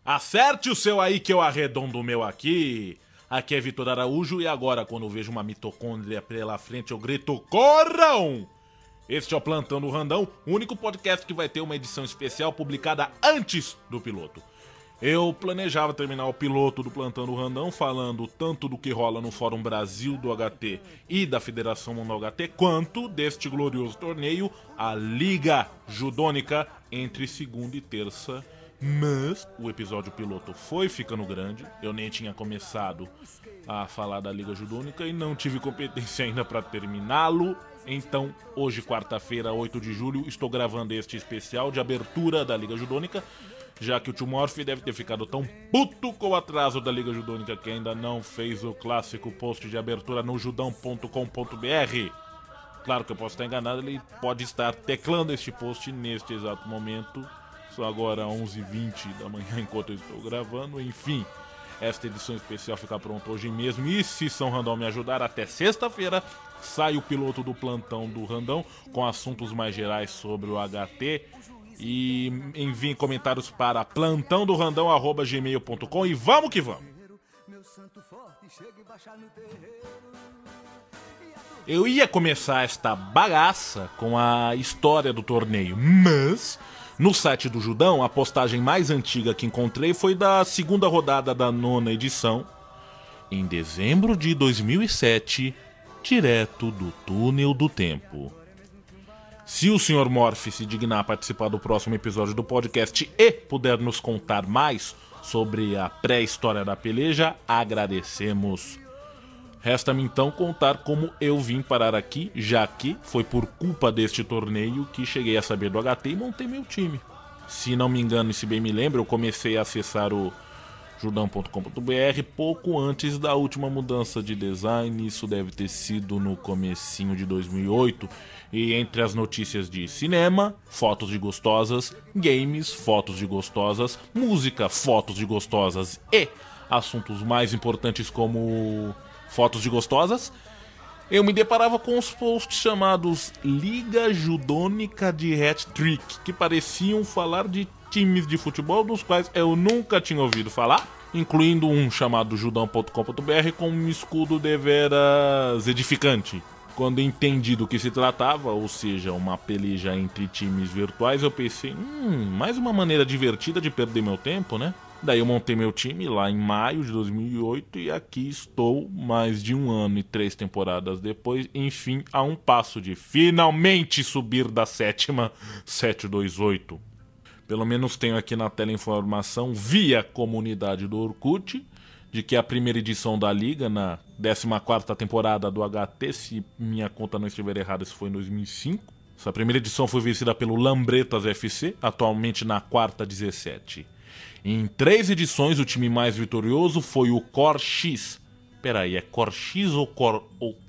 Acerte o seu aí que eu arredondo o meu aqui. Aqui é Vitor Araújo e agora quando eu vejo uma mitocôndria pela frente eu grito corram! Este é o Plantão do Randão, o único podcast que vai ter uma edição especial publicada antes do piloto. Eu planejava terminar o piloto do Plantão do Randão falando tanto do que rola no Fórum Brasil do HT e da Federação Mundial HT, quanto deste glorioso torneio, a Liga Judônica, entre segunda e terça. Mas o episódio piloto foi ficando grande, eu nem tinha começado a falar da Liga Judônica e não tive competência ainda para terminá-lo. Então, hoje, quarta-feira, 8 de julho, estou gravando este especial de abertura da Liga Judônica, já que o Tio Morph deve ter ficado tão puto com o atraso da Liga Judônica que ainda não fez o clássico post de abertura no judão.com.br. Claro que eu posso estar enganado, ele pode estar teclando este post neste exato momento. São agora 11h20 da manhã enquanto eu estou gravando. Enfim, esta edição especial fica pronta hoje mesmo. E se São Randão me ajudar, até sexta-feira sai o piloto do Plantão do Randão com assuntos mais gerais sobre o HT. E enviem comentários para plantãodorandão@gmail.com e vamos que vamos! Eu ia começar esta bagaça com a história do torneio, mas no site do Judão, a postagem mais antiga que encontrei foi da segunda rodada da 9ª edição, em dezembro de 2007, direto do Túnel do Tempo. Se o Sr. Morph se dignar a participar do próximo episódio do podcast e puder nos contar mais sobre a pré-história da peleja, agradecemos. Resta-me então contar como eu vim parar aqui, já que foi por culpa deste torneio que cheguei a saber do HT e montei meu time. Se não me engano e se bem me lembro, eu comecei a acessar o judão.com.br pouco antes da última mudança de design, isso deve ter sido no comecinho de 2008, e entre as notícias de cinema, fotos de gostosas, games, fotos de gostosas, música, fotos de gostosas e assuntos mais importantes como fotos de gostosas, eu me deparava com os posts chamados Liga Judônica de Hat-Trick, que pareciam falar de times de futebol dos quais eu nunca tinha ouvido falar, incluindo um chamado judão.com.br com um escudo deveras edificante. Quando entendi do que se tratava, ou seja, uma peleja entre times virtuais, eu pensei, mais uma maneira divertida de perder meu tempo, né? Daí eu montei meu time lá em maio de 2008 e aqui estou mais de 1 ano e 3 temporadas depois, enfim, a um passo de finalmente subir da 7ª 728. Pelo menos tenho aqui na tela informação via comunidade do Orkut de que a primeira edição da Liga, na 14ª temporada do HT, se minha conta não estiver errada, isso foi em 2005. Essa primeira edição foi vencida pelo Lambretas FC, atualmente na 4ª 17. Em 3 edições, o time mais vitorioso foi o Cor X. Peraí, é Cor X ou Cor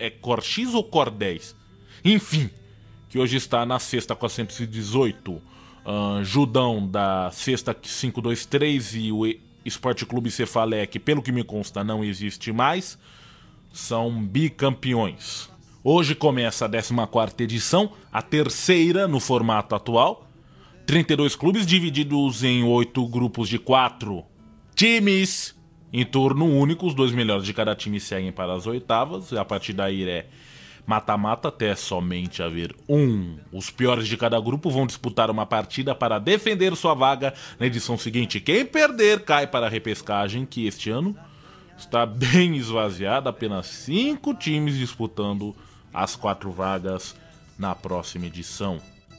10? Enfim, que hoje está na 6ª 418. Judão da 6ª 523 e o Esporte Clube Cefalé, que pelo que me consta não existe mais, são bicampeões. Hoje começa a 14ª edição, a terceira no formato atual. 32 clubes divididos em 8 grupos de 4 times em turno único. Os 2 melhores de cada time seguem para as oitavas. E a partir daí é mata-mata até somente haver um. Os piores de cada grupo vão disputar uma partida para defender sua vaga na edição seguinte. Quem perder cai para a repescagem, que este ano está bem esvaziada. Apenas 5 times disputando as 4 vagas na próxima edição.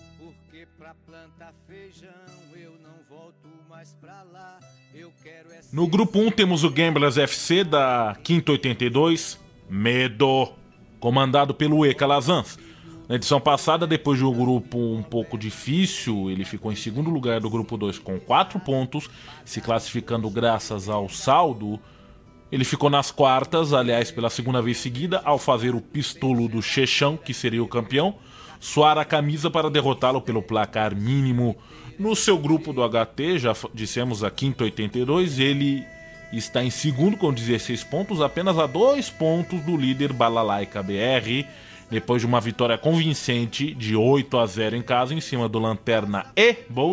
No grupo 1 temos o Gamblers FC da 5ª 82, Medo, comandado pelo E. Calazans. Na edição passada, depois de um grupo um pouco difícil, ele ficou em segundo lugar do grupo 2 com 4 pontos, se classificando graças ao saldo. Ele ficou nas quartas, aliás, pela segunda vez seguida, ao fazer o pistolo do Chechão, que seria o campeão, suar a camisa para derrotá-lo pelo placar mínimo. No seu grupo do HT, já dissemos a 5ª 82, ele está em segundo com 16 pontos, apenas a 2 pontos do líder Balalaika BR, depois de uma vitória convincente de 8-0 em casa em cima do Lanterna e Bolt,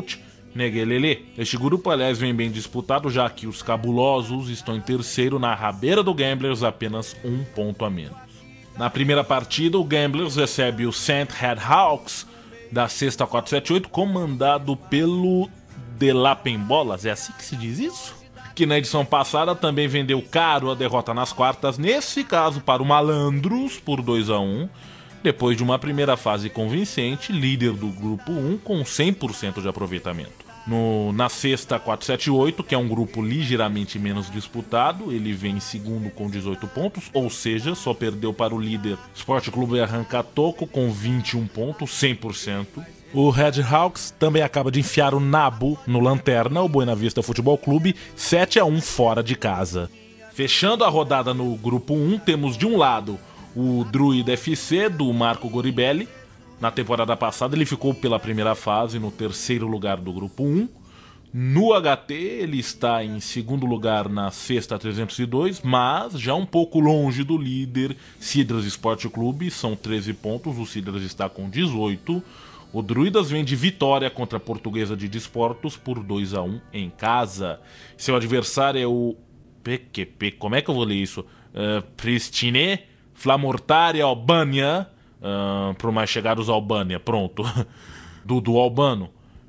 Neguelele. Este grupo, aliás, vem bem disputado, já que os cabulosos estão em terceiro na rabeira do Gamblers, apenas um ponto a menos. Na primeira partida, o Gamblers recebe o St. Head Hawks da sexta 478, comandado pelo Delapembolas, é assim que se diz isso? Que na edição passada também vendeu caro a derrota nas quartas, nesse caso para o Malandros, por 2-1, depois de uma primeira fase convincente, líder do grupo 1 com 100% de aproveitamento. Na sexta 478, que é um grupo ligeiramente menos disputado, ele vem em segundo com 18 pontos, ou seja, só perdeu para o líder Sport Clube Arranca Toco com 21 pontos, 100%. O Red Hawks também acaba de enfiar o nabo no Lanterna, o Buena Vista Futebol Clube, 7-1 fora de casa. Fechando a rodada no grupo 1, temos de um lado o Druida FC do Marco Goribelli. Na temporada passada ele ficou pela primeira fase no terceiro lugar do grupo 1. No HT ele está em segundo lugar na sexta 302, mas já um pouco longe do líder Cidras Esporte Clube, são 13 pontos, o Cidras está com 18. O Druidas vem de vitória contra a Portuguesa de Desportos por 2-1 em casa. Seu adversário é o PQP, como é que eu vou ler isso? Pristine Flamortari Albânia, para mais chegados Albânia, pronto, do Albano.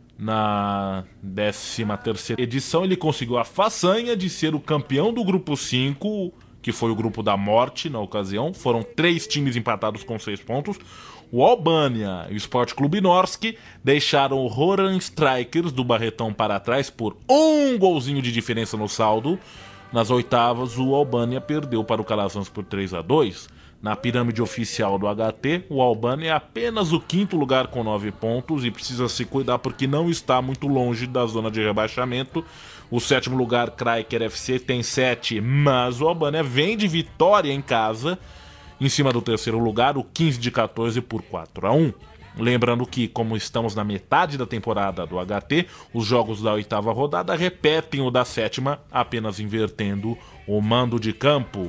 Na 13ª edição ele conseguiu a façanha de ser o campeão do grupo 5, que foi o grupo da morte na ocasião. Foram 3 times empatados com 6 pontos. O Albânia e o Sport Clube Norsk deixaram o Roran Strikers do Barretão para trás por um golzinho de diferença no saldo. Nas oitavas, o Albânia perdeu para o Calazans por 3-2. Na pirâmide oficial do HT, o Albânia é apenas o 5º lugar com 9 pontos e precisa se cuidar porque não está muito longe da zona de rebaixamento. O 7º lugar, Kraiker FC, tem 7, mas o Albânia vem de vitória em casa. Em cima do terceiro lugar, o 15 de 14 por 4-1. Lembrando que, como estamos na metade da temporada do HT, os jogos da oitava rodada repetem o da sétima, apenas invertendo o mando de campo.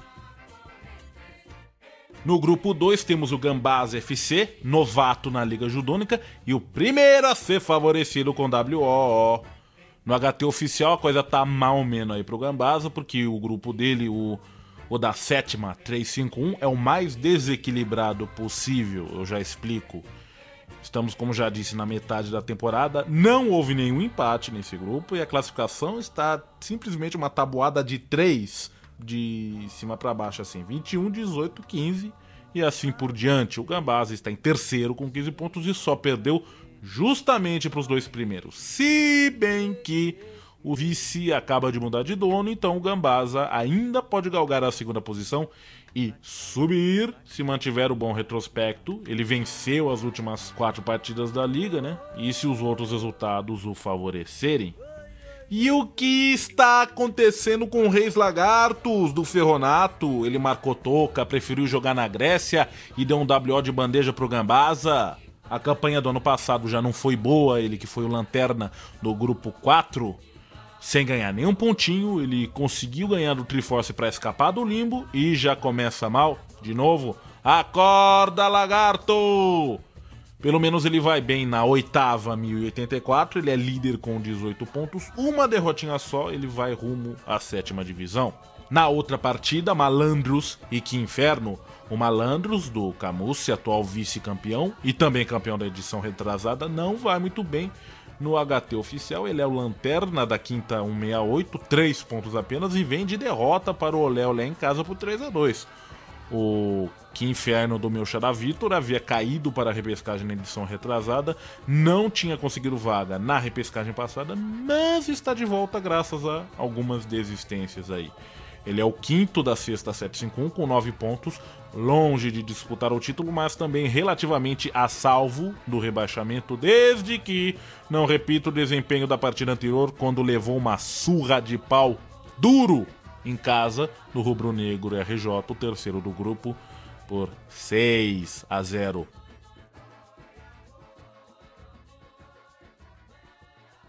No grupo 2 temos o Gambás FC, novato na Liga Judônica, e o primeiro a ser favorecido com WO. No HT oficial a coisa tá mal ou menos aí pro Gambasa, porque o grupo dele, o da sétima 351, é o mais desequilibrado possível, eu já explico. Estamos, como já disse, na metade da temporada, não houve nenhum empate nesse grupo e a classificação está simplesmente uma tabuada de 3 de cima para baixo, assim, 21, 18, 15 e assim por diante. O Gambasa está em terceiro com 15 pontos e só perdeu justamente para os 2 primeiros. Se bem que o vice acaba de mudar de dono, então o Gambasa ainda pode galgar a segunda posição e subir se mantiver o bom retrospecto. Ele venceu as últimas 4 partidas da liga, né? E se os outros resultados o favorecerem. E o que está acontecendo com o Reis Lagartos do Ferronato? Ele marcou toca, preferiu jogar na Grécia e deu um WO de bandeja pro Gambasa. A campanha do ano passado já não foi boa, ele que foi o lanterna do grupo 4. Sem ganhar nenhum pontinho, ele conseguiu ganhar do Triforce para escapar do limbo e já começa mal, de novo. Acorda, Lagarto! Pelo menos ele vai bem na oitava 1084, ele é líder com 18 pontos, uma derrotinha só, ele vai rumo à 7ª divisão. Na outra partida, Malandros e Que Inferno. O Malandros, do Camusi, atual vice-campeão e também campeão da edição retrasada, não vai muito bem. No HT oficial, ele é o lanterna da quinta 168, 3 pontos apenas, e vem de derrota para o Olé Olé em casa por 3-2. O Que Inferno do meu Xará Vitor havia caído para a repescagem na edição retrasada, não tinha conseguido vaga na repescagem passada, mas está de volta graças a algumas desistências aí. Ele é o 5º da sexta 751 com 9 pontos, longe de disputar o título, mas também relativamente a salvo do rebaixamento, desde que não repita o desempenho da partida anterior, quando levou uma surra de pau duro em casa do Rubro Negro RJ, o terceiro do grupo, por 6-0.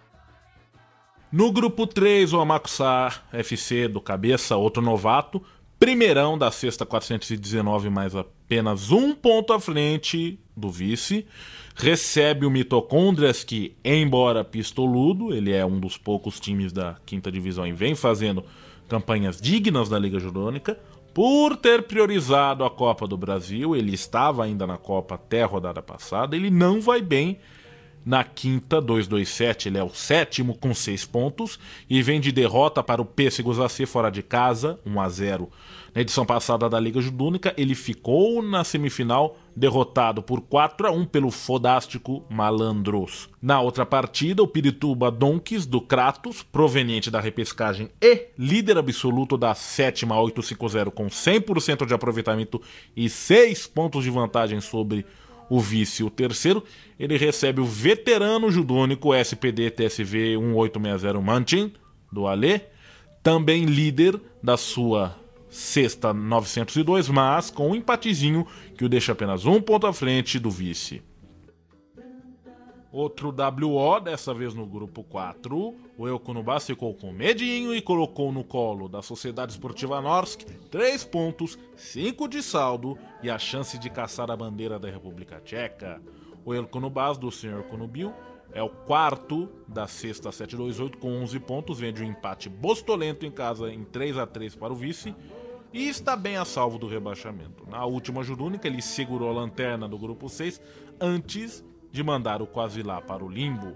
No grupo 3, o Amakusa FC do Cabeça, outro novato, primeirão da sexta 419, mais apenas um ponto à frente do vice. Recebe o Mitocôndrias, que, embora pistoludo, ele é um dos poucos times da quinta divisão e vem fazendo campanhas dignas da Liga Judônica. Por ter priorizado a Copa do Brasil, ele estava ainda na Copa até a rodada passada, ele não vai bem na quinta 227, ele é o sétimo com 6 pontos e vem de derrota para o Pêssegos AC fora de casa, 1-0. Na edição passada da Liga Judônica, ele ficou na semifinal derrotado por 4-1 pelo fodástico Malandros. Na outra partida, o Pirituba Donkeys do Kratos, proveniente da repescagem e líder absoluto da sétima 850 com 100% de aproveitamento e 6 pontos de vantagem sobre o vice, o terceiro, ele recebe o veterano judônico SPD TSV 1860 Manchin, do Alê, também líder da sua sexta 902, mas com um empatezinho que o deixa apenas um ponto à frente do vice. Outro WO, dessa vez no grupo 4, o Euconubas ficou com medinho e colocou no colo da Sociedade Esportiva Norsk 3 pontos, 5 de saldo e a chance de caçar a bandeira da República Tcheca. O Euconubas do Sr. Konubil é o quarto da sexta 728 com 11 pontos, vem de um empate bostolento em casa em 3-3 para o vice e está bem a salvo do rebaixamento. Na última judônica ele segurou a lanterna do grupo 6 antes de mandar o Quasilá para o limbo.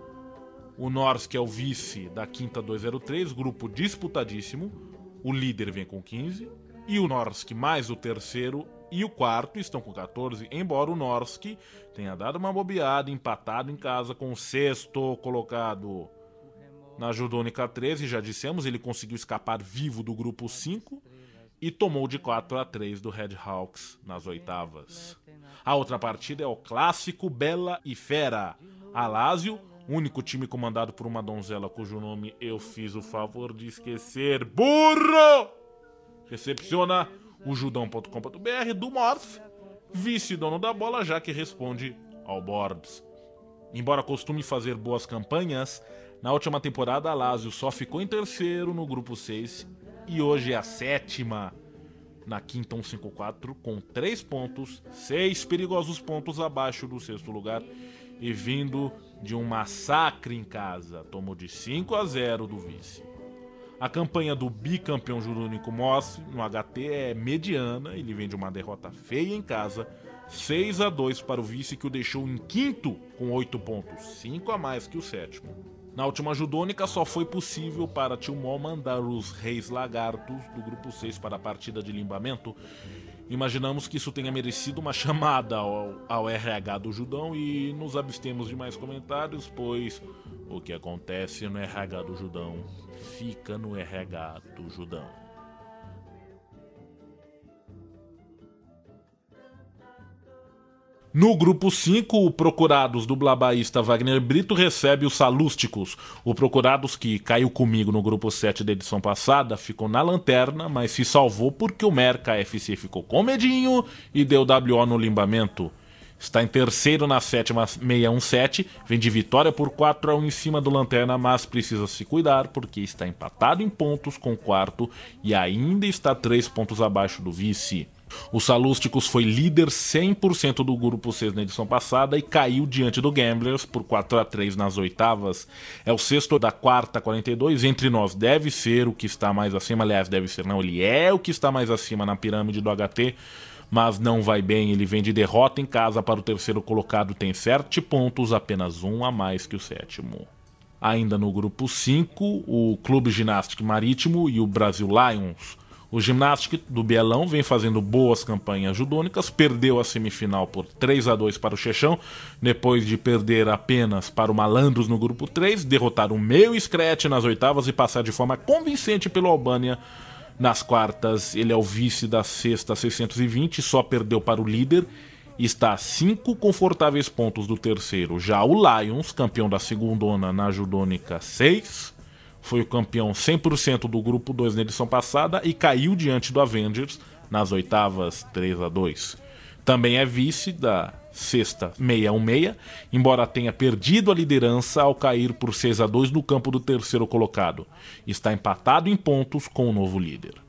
O Norsk é o vice da quinta 203, grupo disputadíssimo. O líder vem com 15 e o Norsk mais o terceiro e o quarto estão com 14, embora o Norsk tenha dado uma bobeada, empatado em casa com o sexto colocado. Na Judônica 13, já dissemos, ele conseguiu escapar vivo do grupo 5 e tomou de 4-3 do Red Hawks nas oitavas. A outra partida é o clássico Bela e Fera. A Lazio, único time comandado por uma donzela cujo nome eu fiz o favor de esquecer, burro! Recepciona o judão.com.br do Morph, vice-dono da bola, já que responde ao Borbs. Embora costume fazer boas campanhas, na última temporada a Lazio só ficou em terceiro no grupo 6 e hoje é a sétima na quinta 154 com 3 pontos, 6 perigosos pontos abaixo do sexto lugar e vindo de um massacre em casa, tomou de 5-0 do vice. A campanha do bicampeão judônico Moss no HT é mediana, ele vem de uma derrota feia em casa, 6-2 para o vice que o deixou em quinto com 8 pontos, 5 a mais que o sétimo. Na última judônica só foi possível para Tilmol mandar os Reis Lagartos do grupo 6 para a partida de limbamento. Imaginamos que isso tenha merecido uma chamada ao RH do Judão e nos abstemos de mais comentários, pois o que acontece no RH do Judão fica no RH do Judão. No grupo 5, o Procurados do Blabaísta Wagner Brito recebe os Salústicos. O Procurados, que caiu comigo no grupo 7 da edição passada, ficou na lanterna, mas se salvou porque o Merca FC ficou com medinho e deu WO no limbamento. Está em terceiro na sétima 617, vem de vitória por 4-1 em cima do Lanterna, mas precisa se cuidar porque está empatado em pontos com o quarto e ainda está 3 pontos abaixo do vice. O Salústicos foi líder 100% do grupo 6 na edição passada e caiu diante do Gamblers por 4-3 nas oitavas. É o sexto da quarta 42, entre nós deve ser o que está mais acima, aliás deve ser não, ele é o que está mais acima na pirâmide do HT, mas não vai bem, ele vem de derrota em casa para o terceiro colocado, tem 7 pontos, apenas um a mais que o sétimo. Ainda no grupo 5, o Clube Ginástica Marítimo e o Brasil Lions. O Gymnastic do Bielão vem fazendo boas campanhas judônicas, perdeu a semifinal por 3-2 para o Chechão, depois de perder apenas para o Malandros no grupo 3, derrotar o Meio Scratch nas oitavas e passar de forma convincente pelo Albânia nas quartas. Ele é o vice da sexta 620, só perdeu para o líder e está a 5 confortáveis pontos do terceiro. Já o Lions, campeão da segundona na Judônica 6, foi o campeão 100% do grupo 2 na edição passada e caiu diante do Avengers nas oitavas 3-2. Também é vice da sexta 616, embora tenha perdido a liderança ao cair por 6-2 no campo do terceiro colocado. Está empatado em pontos com o novo líder.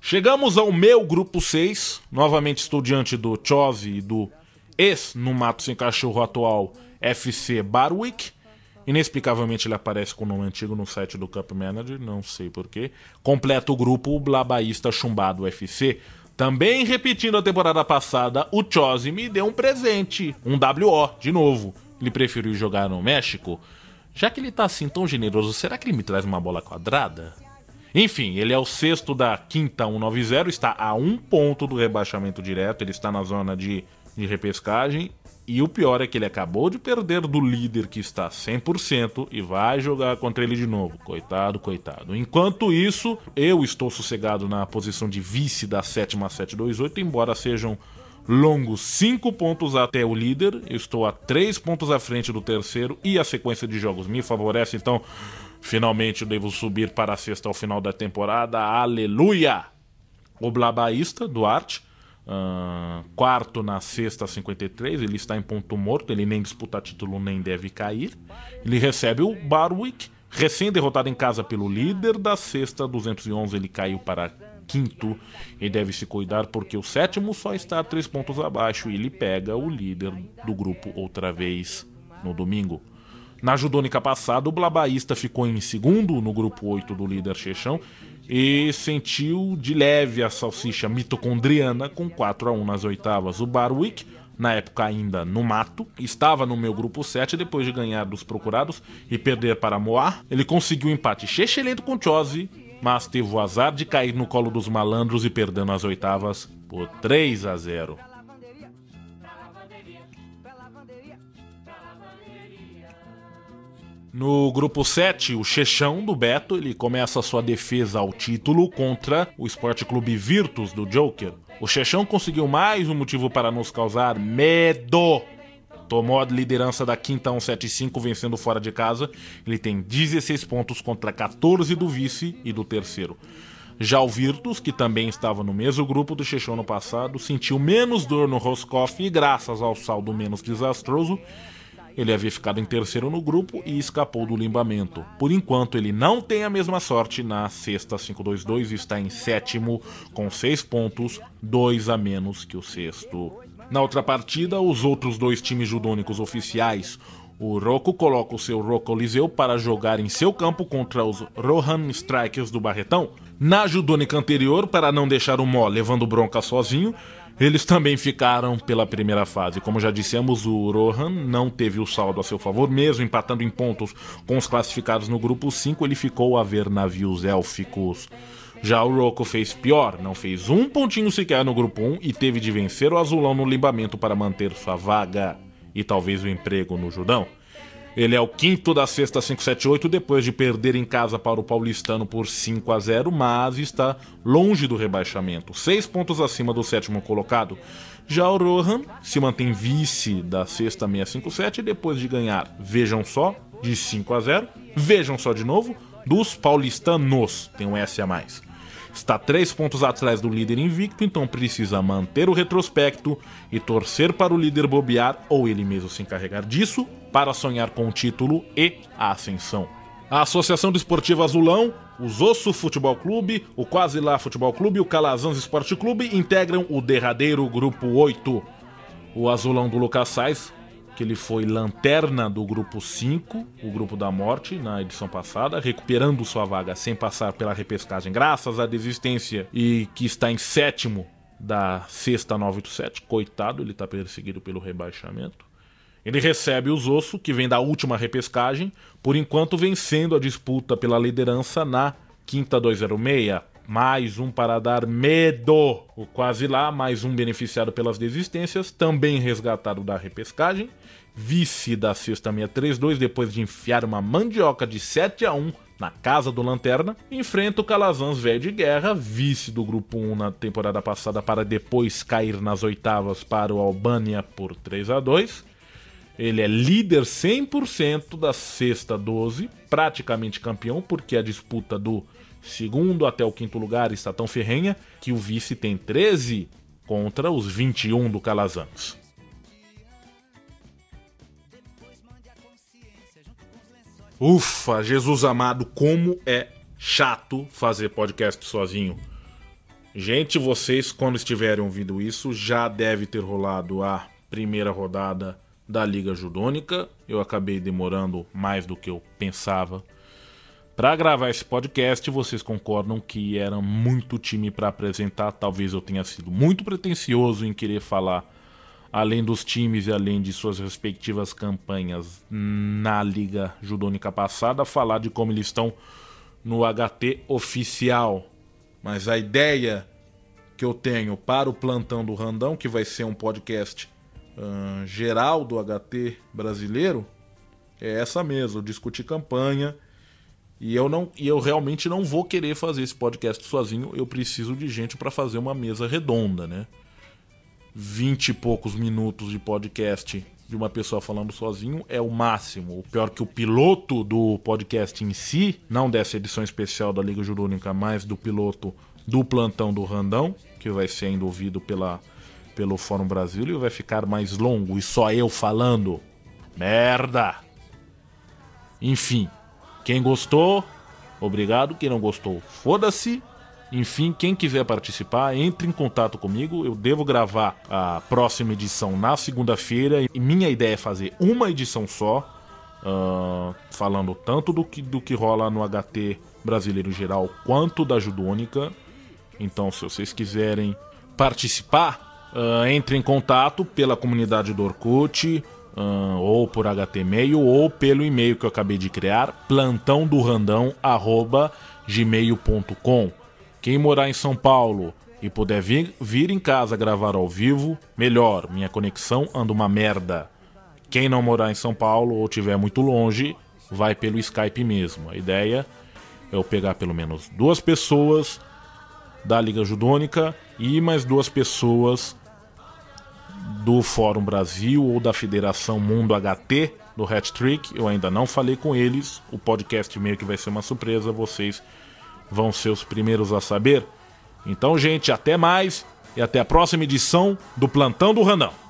Chegamos ao meu grupo 6. Novamente estou diante do Chelsea e do no Mato Sem Cachorro atual FC Barwick. Inexplicavelmente ele aparece com o nome antigo no site do Cup Manager, não sei porquê. Completa o grupo o Blabaísta Chumbado FC. Também repetindo a temporada passada, o Chelsea me deu um presente, um WO, de novo. Ele preferiu jogar no México. Já que ele tá assim tão generoso, será que ele me traz uma bola quadrada? Enfim, ele é o sexto da quinta 190, está a 1 ponto do rebaixamento direto, ele está na zona de repescagem. E o pior é que ele acabou de perder do líder que está 100% e vai jogar contra ele de novo. Coitado, coitado. Enquanto isso, eu estou sossegado na posição de vice da sétima 728, embora sejam longos 5 pontos até o líder. Eu estou a 3 pontos à frente do terceiro e a sequência de jogos me favorece, então finalmente eu devo subir para a sexta ao final da temporada. Aleluia! O Blabaísta, Duarte, quarto na sexta 53, ele está em ponto morto, ele nem disputa título nem deve cair. Ele recebe o Barwick, recém-derrotado em casa pelo líder da sexta 211, ele caiu para quinto e deve se cuidar porque o sétimo só está a 3 pontos abaixo e ele pega o líder do grupo outra vez no domingo. Na judônica passada, o Blabaísta ficou em segundo no grupo 8 do líder Chechão e sentiu de leve a salsicha mitocondriana com 4-1 nas oitavas. O Barwick, na época ainda no mato, estava no meu grupo 7 depois de ganhar dos procurados e perder para Moá. Ele conseguiu um empate chechelento com Chelsea, mas teve o azar de cair no colo dos malandros e perdendo as oitavas por 3-0. No grupo 7, o Chechão do Beto, ele começa sua defesa ao título contra o Sport Clube Virtus do Joker. O Chechão conseguiu mais um motivo para nos causar medo. Tomou a liderança da quinta 175 vencendo fora de casa. Ele tem 16 pontos contra 14 do vice e do terceiro. Já o Virtus, que também estava no mesmo grupo do Chechão no passado, sentiu menos dor no Roscoff e graças ao saldo menos desastroso, ele havia ficado em terceiro no grupo e escapou do limbamento. Por enquanto, ele não tem a mesma sorte na sexta 522 e está em sétimo com 6 pontos, 2 a menos que o sexto. Na outra partida, os outros dois times judônicos oficiais, o Rocco coloca o seu Rocco Coliseu para jogar em seu campo contra os Rohan Strikers do Barretão. Na judônica anterior, para não deixar o Mó levando bronca sozinho, eles também ficaram pela primeira fase. Como já dissemos, o Rohan não teve o saldo a seu favor, mesmo empatando em pontos com os classificados no grupo 5, ele ficou a ver navios élficos. Já o Rocco fez pior, não fez um pontinho sequer no grupo 1 e teve de vencer o azulão no limbamento para manter sua vaga e talvez o emprego no Judão. Ele é o quinto da sexta 578 depois de perder em casa para o paulistano por 5-0, mas está longe do rebaixamento, 6 pontos acima do sétimo colocado. Já o Rohan se mantém vice da sexta 657 depois de ganhar, vejam só, de 5-0, vejam só de novo, dos paulistanos, tem um S a mais. Está 3 pontos atrás do líder invicto, então precisa manter o retrospecto e torcer para o líder bobear ou ele mesmo se encarregar disso para sonhar com o título e a ascensão. A Associação Desportiva Azulão, o Zosso Futebol Clube, o Quase Lá Futebol Clube e o Calazans Esporte Clube integram o derradeiro grupo 8. O Azulão do Lucas Sais, que ele foi lanterna do grupo 5, o grupo da morte, na edição passada, recuperando sua vaga sem passar pela repescagem, graças à desistência, e que está em sétimo da sexta 987. Coitado, ele está perseguido pelo rebaixamento. Ele recebe o Zosso, que vem da última repescagem, por enquanto vencendo a disputa pela liderança na quinta 206. Mais um para dar medo. O Quase Lá, mais um beneficiado pelas desistências, também resgatado da repescagem. Vice da sexta 632, depois de enfiar uma mandioca de 7-1 na casa do Lanterna. Enfrenta o Calazans Velho de Guerra, vice do grupo 1 na temporada passada, para depois cair nas oitavas para o Albânia por 3-2. Ele é líder 100% da sexta 12, praticamente campeão, porque a disputa do segundo até o quinto lugar está tão ferrenha que o vice tem 13 contra os 21 do Calazans. Ufa, Jesus amado, como é chato fazer podcast sozinho. Gente, vocês, quando estiverem ouvindo isso, já deve ter rolado a primeira rodada da Liga Judônica. Eu acabei demorando mais do que eu pensava para gravar esse podcast. Vocês concordam que era muito time para apresentar? Talvez eu tenha sido muito pretensioso em querer falar, além dos times e além de suas respectivas campanhas na Liga Judônica passada, falar de como eles estão no HT oficial. Mas a ideia que eu tenho para o Plantão do Randão, que vai ser um podcast geral do HT brasileiro, é essa mesmo, discutir campanha. E eu realmente não vou querer fazer esse podcast sozinho. Eu preciso de gente para fazer uma mesa redonda, né? 20 e poucos minutos de podcast de uma pessoa falando sozinho é o máximo. O pior que o piloto do podcast em si, não dessa edição especial da Liga Judônica, mas do piloto do Plantão do Randão, que vai ser ainda ouvido pelo Fórum Brasil, e vai ficar mais longo, e só eu falando. Merda! Enfim, quem gostou, obrigado. Quem não gostou, foda-se. Enfim, quem quiser participar, entre em contato comigo. Eu devo gravar a próxima edição na segunda-feira. E minha ideia é fazer uma edição só, falando tanto do que rola no HT brasileiro em geral, quanto da Judônica. Então, se vocês quiserem participar, entre em contato pela comunidade do Orkut, ou por HT-mail, ou pelo e-mail que eu acabei de criar, plantãodorandão@gmail.com. Quem morar em São Paulo e puder vir em casa gravar ao vivo, melhor. Minha conexão anda uma merda. Quem não morar em São Paulo ou estiver muito longe, vai pelo Skype mesmo. A ideia é eu pegar pelo menos 2 pessoas da Liga Judônica e mais 2 pessoas do Fórum Brasil ou da Federação Mundo HT, do Hat-Trick. Eu ainda não falei com eles. O podcast meio que vai ser uma surpresa. Vocês vão ser os primeiros a saber. Então, gente, até mais e até a próxima edição do Plantão do Randão.